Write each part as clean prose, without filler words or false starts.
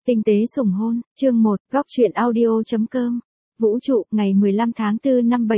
Tinh tế sủng hôn, chương 1, góc truyện audio.com. Vũ trụ, ngày 15 tháng 4 năm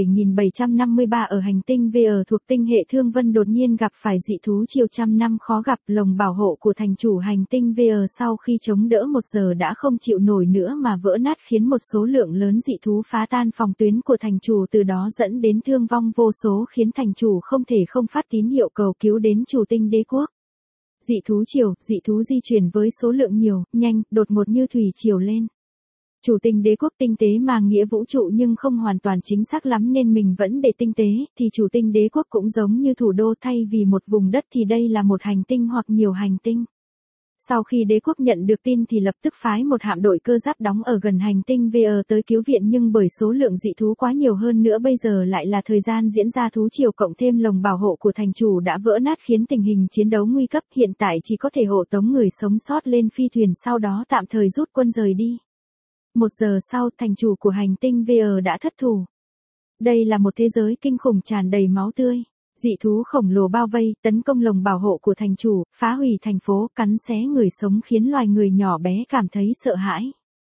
7753 ở hành tinh VR thuộc tinh hệ Thương Vân đột nhiên gặp phải dị thú chiều trăm năm khó gặp. Lồng bảo hộ của thành chủ hành tinh VR sau khi chống đỡ 1 giờ đã không chịu nổi nữa mà vỡ nát, khiến một số lượng lớn dị thú phá tan phòng tuyến của thành chủ, từ đó dẫn đến thương vong vô số, khiến thành chủ không thể không phát tín hiệu cầu cứu đến chủ tinh đế quốc. Dị thú di chuyển với số lượng nhiều, nhanh, đột ngột như thủy triều lên. Chủ tinh đế quốc tinh tế mang nghĩa vũ trụ nhưng không hoàn toàn chính xác lắm nên mình vẫn để tinh tế, thì chủ tinh đế quốc cũng giống như thủ đô, thay vì một vùng đất thì đây là một hành tinh hoặc nhiều hành tinh. Sau khi đế quốc nhận được tin thì lập tức phái một hạm đội cơ giáp đóng ở gần hành tinh VR tới cứu viện, nhưng bởi số lượng dị thú quá nhiều hơn nữa, bây giờ lại là thời gian diễn ra thú triều, cộng thêm lồng bảo hộ của thành chủ đã vỡ nát khiến tình hình chiến đấu nguy cấp, hiện tại chỉ có thể hộ tống người sống sót lên phi thuyền, sau đó tạm thời rút quân rời đi. 1 giờ sau, thành chủ của hành tinh VR đã thất thủ. Đây là một thế giới kinh khủng tràn đầy máu tươi. Dị thú khổng lồ bao vây, tấn công lồng bảo hộ của thành chủ, phá hủy thành phố, cắn xé người sống khiến loài người nhỏ bé cảm thấy sợ hãi.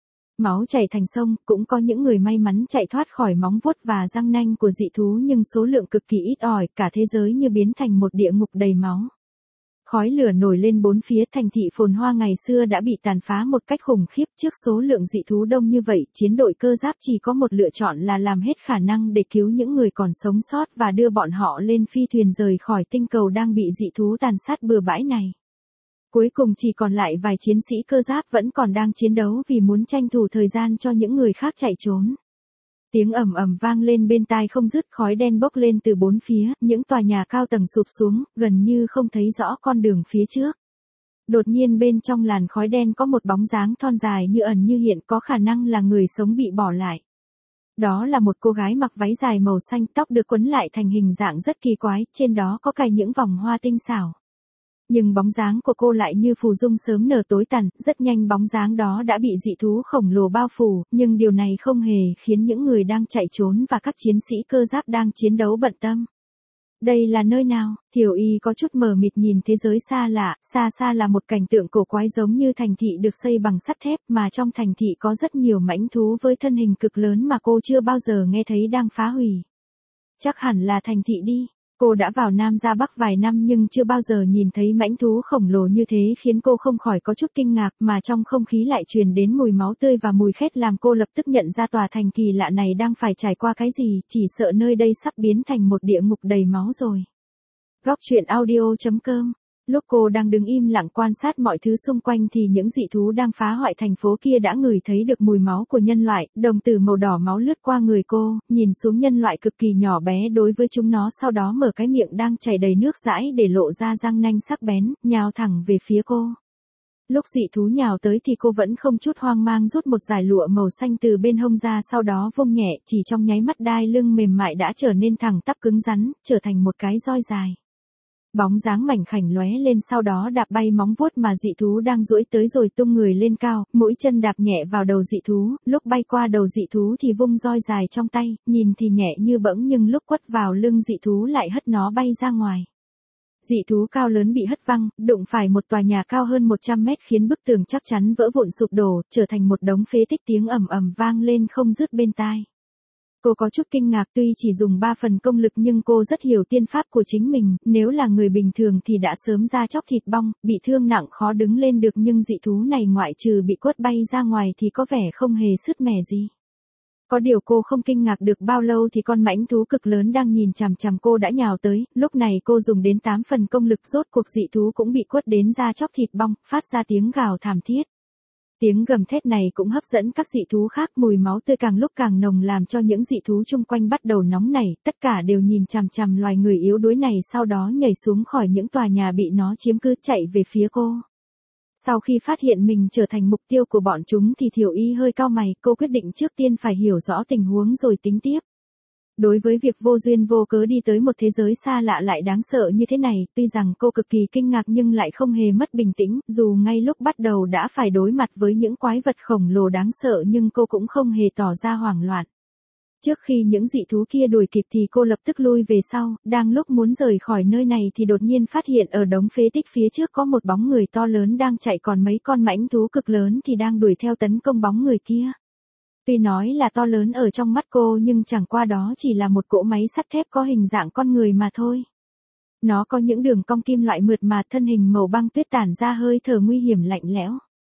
Máu chảy thành sông, cũng có những người may mắn chạy thoát khỏi móng vuốt và răng nanh của dị thú, nhưng số lượng cực kỳ ít ỏi, cả thế giới như biến thành một địa ngục đầy máu. Khói lửa nổi lên bốn phía, thành thị phồn hoa ngày xưa đã bị tàn phá một cách khủng khiếp. Trước số lượng dị thú đông như vậy, chiến đội cơ giáp chỉ có một lựa chọn là làm hết khả năng để cứu những người còn sống sót và đưa bọn họ lên phi thuyền rời khỏi tinh cầu đang bị dị thú tàn sát bừa bãi này. Cuối cùng chỉ còn lại vài chiến sĩ cơ giáp vẫn còn đang chiến đấu vì muốn tranh thủ thời gian cho những người khác chạy trốn. Tiếng ầm ầm vang lên bên tai không dứt, khói đen bốc lên từ bốn phía, những tòa nhà cao tầng sụp xuống, gần như không thấy rõ con đường phía trước. Đột nhiên bên trong làn khói đen có một bóng dáng thon dài như ẩn như hiện, có khả năng là người sống bị bỏ lại. Đó là một cô gái mặc váy dài màu xanh, tóc được quấn lại thành hình dạng rất kỳ quái, trên đó có cài những vòng hoa tinh xảo. Nhưng bóng dáng của cô lại như phù dung sớm nở tối tàn, rất nhanh bóng dáng đó đã bị dị thú khổng lồ bao phủ, nhưng điều này không hề khiến những người đang chạy trốn và các chiến sĩ cơ giáp đang chiến đấu bận tâm. Đây là nơi nào? Thiểu Y có chút mờ mịt nhìn thế giới xa lạ, xa xa là một cảnh tượng cổ quái giống như thành thị được xây bằng sắt thép, mà trong thành thị có rất nhiều mãnh thú với thân hình cực lớn mà cô chưa bao giờ nghe thấy đang phá hủy. Chắc hẳn là thành thị đi. Cô đã vào Nam ra Bắc vài năm nhưng chưa bao giờ nhìn thấy mãnh thú khổng lồ như thế, khiến cô không khỏi có chút kinh ngạc, mà trong không khí lại truyền đến mùi máu tươi và mùi khét làm cô lập tức nhận ra tòa thành kỳ lạ này đang phải trải qua cái gì, chỉ sợ nơi đây sắp biến thành một địa ngục đầy máu rồi. Góc truyện audio.com. Lúc cô đang đứng im lặng quan sát mọi thứ xung quanh thì những dị thú đang phá hoại thành phố kia đã ngửi thấy được mùi máu của nhân loại, đồng tử màu đỏ máu lướt qua người cô, nhìn xuống nhân loại cực kỳ nhỏ bé đối với chúng nó, sau đó mở cái miệng đang chảy đầy nước dãi để lộ ra răng nanh sắc bén, nhào thẳng về phía cô. Lúc dị thú nhào tới thì cô vẫn không chút hoang mang rút một dải lụa màu xanh từ bên hông ra, sau đó vung nhẹ, chỉ trong nháy mắt đai lưng mềm mại đã trở nên thẳng tắp cứng rắn, trở thành một cái roi dài. Bóng dáng mảnh khảnh lóe lên, sau đó đạp bay móng vuốt mà dị thú đang duỗi tới rồi tung người lên cao, mũi chân đạp nhẹ vào đầu dị thú, lúc bay qua đầu dị thú thì vung roi dài trong tay, nhìn thì nhẹ như bẫng nhưng lúc quất vào lưng dị thú lại hất nó bay ra ngoài. Dị thú cao lớn bị hất văng, đụng phải một tòa nhà cao hơn 100 mét khiến bức tường chắc chắn vỡ vụn sụp đổ, trở thành một đống phế tích, tiếng ầm ầm vang lên không dứt bên tai. Cô có chút kinh ngạc, tuy chỉ dùng 3 phần công lực nhưng cô rất hiểu tiên pháp của chính mình, nếu là người bình thường thì đã sớm da chóc thịt bong, bị thương nặng khó đứng lên được, nhưng dị thú này ngoại trừ bị quất bay ra ngoài thì có vẻ không hề sứt mẻ gì. Có điều cô không kinh ngạc được bao lâu thì con mãnh thú cực lớn đang nhìn chằm chằm cô đã nhào tới, lúc này cô dùng đến 8 phần công lực, rốt cuộc dị thú cũng bị quất đến da chóc thịt bong, phát ra tiếng gào thảm thiết. Tiếng gầm thét này cũng hấp dẫn các dị thú khác, mùi máu tươi càng lúc càng nồng làm cho những dị thú chung quanh bắt đầu nóng nảy, tất cả đều nhìn chằm chằm loài người yếu đuối này, sau đó nhảy xuống khỏi những tòa nhà bị nó chiếm cứ chạy về phía cô. Sau khi phát hiện mình trở thành mục tiêu của bọn chúng thì Thiểu Y hơi cau mày, cô quyết định trước tiên phải hiểu rõ tình huống rồi tính tiếp. Đối với việc vô duyên vô cớ đi tới một thế giới xa lạ lại đáng sợ như thế này, tuy rằng cô cực kỳ kinh ngạc nhưng lại không hề mất bình tĩnh, dù ngay lúc bắt đầu đã phải đối mặt với những quái vật khổng lồ đáng sợ nhưng cô cũng không hề tỏ ra hoảng loạn. Trước khi những dị thú kia đuổi kịp thì cô lập tức lui về sau, đang lúc muốn rời khỏi nơi này thì đột nhiên phát hiện ở đống phế tích phía trước có một bóng người to lớn đang chạy, còn mấy con mãnh thú cực lớn thì đang đuổi theo tấn công bóng người kia. Tuy nói là to lớn ở trong mắt cô nhưng chẳng qua đó chỉ là một cỗ máy sắt thép có hình dạng con người mà thôi. Nó có những đường cong kim loại mượt mà, thân hình màu băng tuyết, tản ra hơi thở nguy hiểm lạnh lẽo.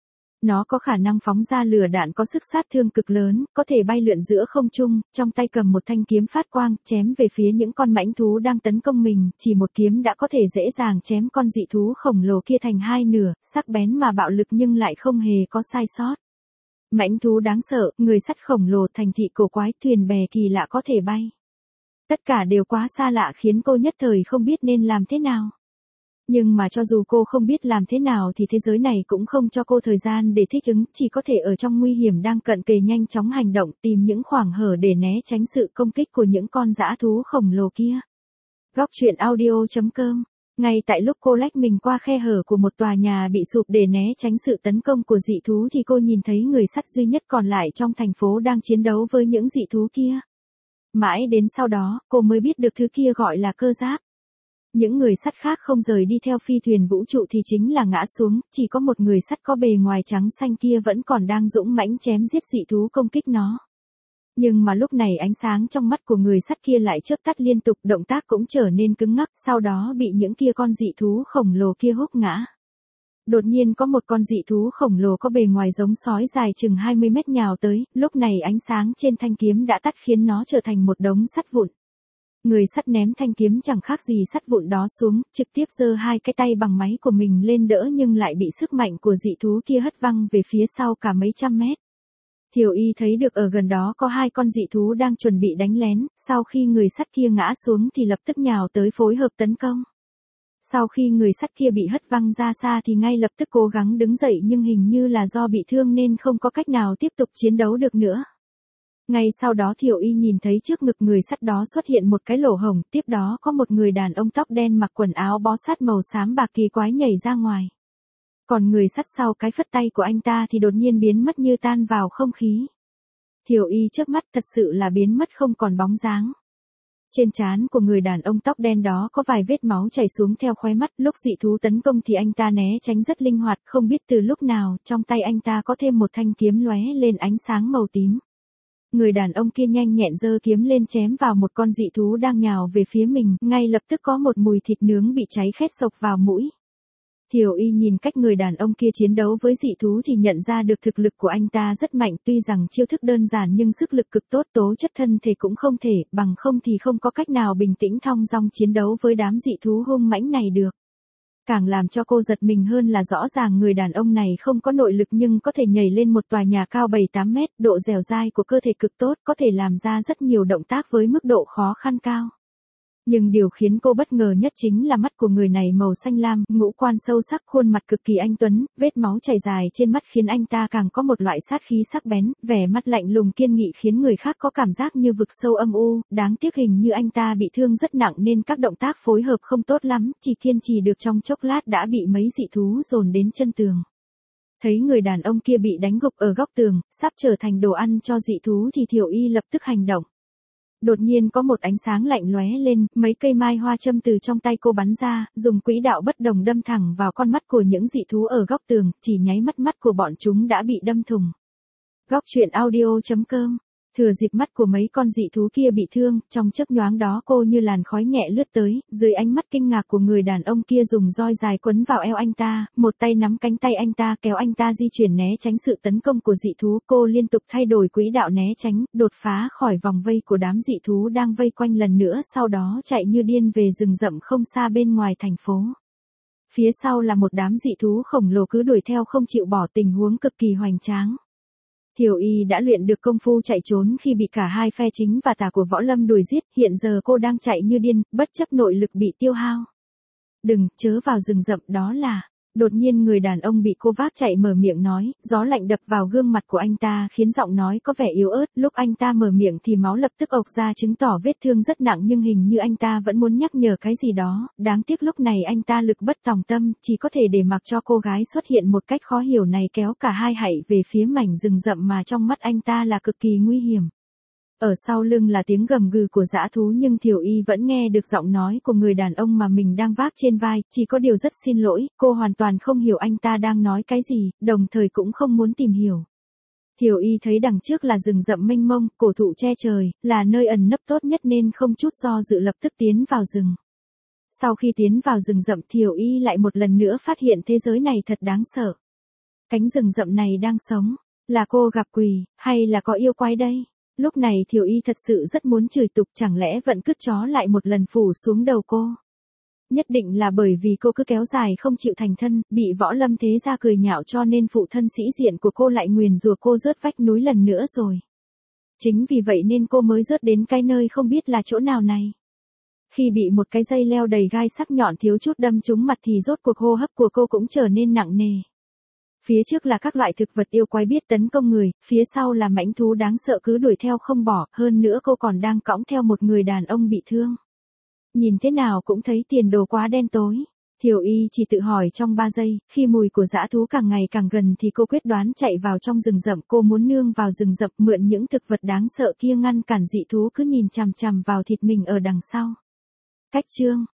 Nó có khả năng phóng ra lửa đạn có sức sát thương cực lớn, có thể bay lượn giữa không trung, trong tay cầm một thanh kiếm phát quang, chém về phía những con mãnh thú đang tấn công mình, chỉ một kiếm đã có thể dễ dàng chém con dị thú khổng lồ kia thành hai nửa, sắc bén mà bạo lực nhưng lại không hề có sai sót. Mãnh thú đáng sợ, người sắt khổng lồ, thành thị cổ quái, thuyền bè kỳ lạ có thể bay. Tất cả đều quá xa lạ khiến cô nhất thời không biết nên làm thế nào. Nhưng mà cho dù cô không biết làm thế nào thì thế giới này cũng không cho cô thời gian để thích ứng, chỉ có thể ở trong nguy hiểm đang cận kề nhanh chóng hành động, tìm những khoảng hở để né tránh sự công kích của những con dã thú khổng lồ kia. Góc truyện audio.com. Ngay tại lúc cô lách mình qua khe hở của một tòa nhà bị sụp để né tránh sự tấn công của dị thú thì cô nhìn thấy người sắt duy nhất còn lại trong thành phố đang chiến đấu với những dị thú kia. Mãi đến sau đó, cô mới biết được thứ kia gọi là cơ giáp. Những người sắt khác không rời đi theo phi thuyền vũ trụ thì chính là ngã xuống, chỉ có một người sắt có bề ngoài trắng xanh kia vẫn còn đang dũng mãnh chém giết dị thú công kích nó. Nhưng mà lúc này ánh sáng trong mắt của người sắt kia lại chớp tắt liên tục, động tác cũng trở nên cứng ngắc, sau đó bị những kia con dị thú khổng lồ kia húc ngã. Đột nhiên có một con dị thú khổng lồ có bề ngoài giống sói dài chừng 20 mét nhào tới, lúc này ánh sáng trên thanh kiếm đã tắt khiến nó trở thành một đống sắt vụn. Người sắt ném thanh kiếm chẳng khác gì sắt vụn đó xuống, trực tiếp giơ hai cái tay bằng máy của mình lên đỡ nhưng lại bị sức mạnh của dị thú kia hất văng về phía sau cả mấy trăm mét. Thiểu Y thấy được ở gần đó có hai con dị thú đang chuẩn bị đánh lén, sau khi người sắt kia ngã xuống thì lập tức nhào tới phối hợp tấn công. Sau khi người sắt kia bị hất văng ra xa thì ngay lập tức cố gắng đứng dậy nhưng hình như là do bị thương nên không có cách nào tiếp tục chiến đấu được nữa. Ngay sau đó Thiểu Y nhìn thấy trước ngực người sắt đó xuất hiện một cái lỗ hổng, tiếp đó có một người đàn ông tóc đen mặc quần áo bó sát màu xám bạc kỳ quái nhảy ra ngoài. Còn người sắt sau cái phất tay của anh ta thì đột nhiên biến mất như tan vào không khí. Thiểu Y chớp mắt, thật sự là biến mất không còn bóng dáng. Trên trán của người đàn ông tóc đen đó có vài vết máu chảy xuống theo khóe mắt, lúc dị thú tấn công thì anh ta né tránh rất linh hoạt, không biết từ lúc nào, trong tay anh ta có thêm một thanh kiếm lóe lên ánh sáng màu tím. Người đàn ông kia nhanh nhẹn giơ kiếm lên chém vào một con dị thú đang nhào về phía mình, ngay lập tức có một mùi thịt nướng bị cháy khét xộc vào mũi. Thiểu Y nhìn cách người đàn ông kia chiến đấu với dị thú thì nhận ra được thực lực của anh ta rất mạnh, tuy rằng chiêu thức đơn giản nhưng sức lực cực tốt, tố chất thân thể cũng không thể, bằng không thì không có cách nào bình tĩnh thong dong chiến đấu với đám dị thú hung mãnh này được. Càng làm cho cô giật mình hơn là rõ ràng người đàn ông này không có nội lực nhưng có thể nhảy lên một tòa nhà cao 7-8 mét, độ dẻo dai của cơ thể cực tốt, có thể làm ra rất nhiều động tác với mức độ khó khăn cao. Nhưng điều khiến cô bất ngờ nhất chính là mắt của người này màu xanh lam, ngũ quan sâu sắc, khuôn mặt cực kỳ anh tuấn, vết máu chảy dài trên mắt khiến anh ta càng có một loại sát khí sắc bén, vẻ mặt lạnh lùng kiên nghị khiến người khác có cảm giác như vực sâu âm u, đáng tiếc hình như anh ta bị thương rất nặng nên các động tác phối hợp không tốt lắm, chỉ kiên trì được trong chốc lát đã bị mấy dị thú dồn đến chân tường. Thấy người đàn ông kia bị đánh gục ở góc tường, sắp trở thành đồ ăn cho dị thú thì Thiểu Y lập tức hành động. Đột nhiên có một ánh sáng lạnh lóe lên, mấy cây mai hoa châm từ trong tay cô bắn ra, dùng quỹ đạo bất đồng đâm thẳng vào con mắt của những dị thú ở góc tường, chỉ nháy mắt mắt của bọn chúng đã bị đâm thủng. Góc truyện audio.com. Thừa dịp mắt của mấy con dị thú kia bị thương, trong chớp nhoáng đó cô như làn khói nhẹ lướt tới, dưới ánh mắt kinh ngạc của người đàn ông kia dùng roi dài quấn vào eo anh ta, một tay nắm cánh tay anh ta kéo anh ta di chuyển né tránh sự tấn công của dị thú, cô liên tục thay đổi quỹ đạo né tránh, đột phá khỏi vòng vây của đám dị thú đang vây quanh lần nữa, sau đó chạy như điên về rừng rậm không xa bên ngoài thành phố. Phía sau là một đám dị thú khổng lồ cứ đuổi theo không chịu bỏ, tình huống cực kỳ hoành tráng. Thiểu Y đã luyện được công phu chạy trốn khi bị cả hai phe chính và tà của võ lâm đuổi giết, hiện giờ cô đang chạy như điên, bất chấp nội lực bị tiêu hao. Đừng, chớ vào rừng rậm, đó là... Đột nhiên người đàn ông bị cô vác chạy mở miệng nói, gió lạnh đập vào gương mặt của anh ta khiến giọng nói có vẻ yếu ớt, lúc anh ta mở miệng thì máu lập tức ộc ra chứng tỏ vết thương rất nặng nhưng hình như anh ta vẫn muốn nhắc nhở cái gì đó, đáng tiếc lúc này anh ta lực bất tòng tâm, chỉ có thể để mặc cho cô gái xuất hiện một cách khó hiểu này kéo cả hai hãy về phía mảnh rừng rậm mà trong mắt anh ta là cực kỳ nguy hiểm. Ở sau lưng là tiếng gầm gừ của dã thú nhưng Thiều Y vẫn nghe được giọng nói của người đàn ông mà mình đang vác trên vai, chỉ có điều rất xin lỗi, cô hoàn toàn không hiểu anh ta đang nói cái gì, đồng thời cũng không muốn tìm hiểu. Thiều Y thấy đằng trước là rừng rậm mênh mông, cổ thụ che trời, là nơi ẩn nấp tốt nhất nên không chút do dự lập tức tiến vào rừng. Sau khi tiến vào rừng rậm Thiều Y lại một lần nữa phát hiện thế giới này thật đáng sợ. Cánh rừng rậm này đang sống, là cô gặp quỷ, hay là có yêu quái đây? Lúc này Thiều Y thật sự rất muốn chửi tục, chẳng lẽ vận cứt chó lại một lần phủ xuống đầu cô. Nhất định là bởi vì cô cứ kéo dài không chịu thành thân, bị Võ Lâm thế gia cười nhạo cho nên phụ thân sĩ diện của cô lại nguyền rủa cô rớt vách núi lần nữa rồi. Chính vì vậy nên cô mới rớt đến cái nơi không biết là chỗ nào này. Khi bị một cái dây leo đầy gai sắc nhọn thiếu chút đâm trúng mặt thì rốt cuộc hô hấp của cô cũng trở nên nặng nề. Phía trước là các loại thực vật yêu quái biết tấn công người, phía sau là mãnh thú đáng sợ cứ đuổi theo không bỏ, hơn nữa cô còn đang cõng theo một người đàn ông bị thương. Nhìn thế nào cũng thấy tiền đồ quá đen tối. Thiều Y chỉ tự hỏi trong 3 giây, khi mùi của dã thú càng ngày càng gần thì cô quyết đoán chạy vào trong rừng rậm, cô muốn nương vào rừng rậm mượn những thực vật đáng sợ kia ngăn cản dị thú cứ nhìn chằm chằm vào thịt mình ở đằng sau. Cách chương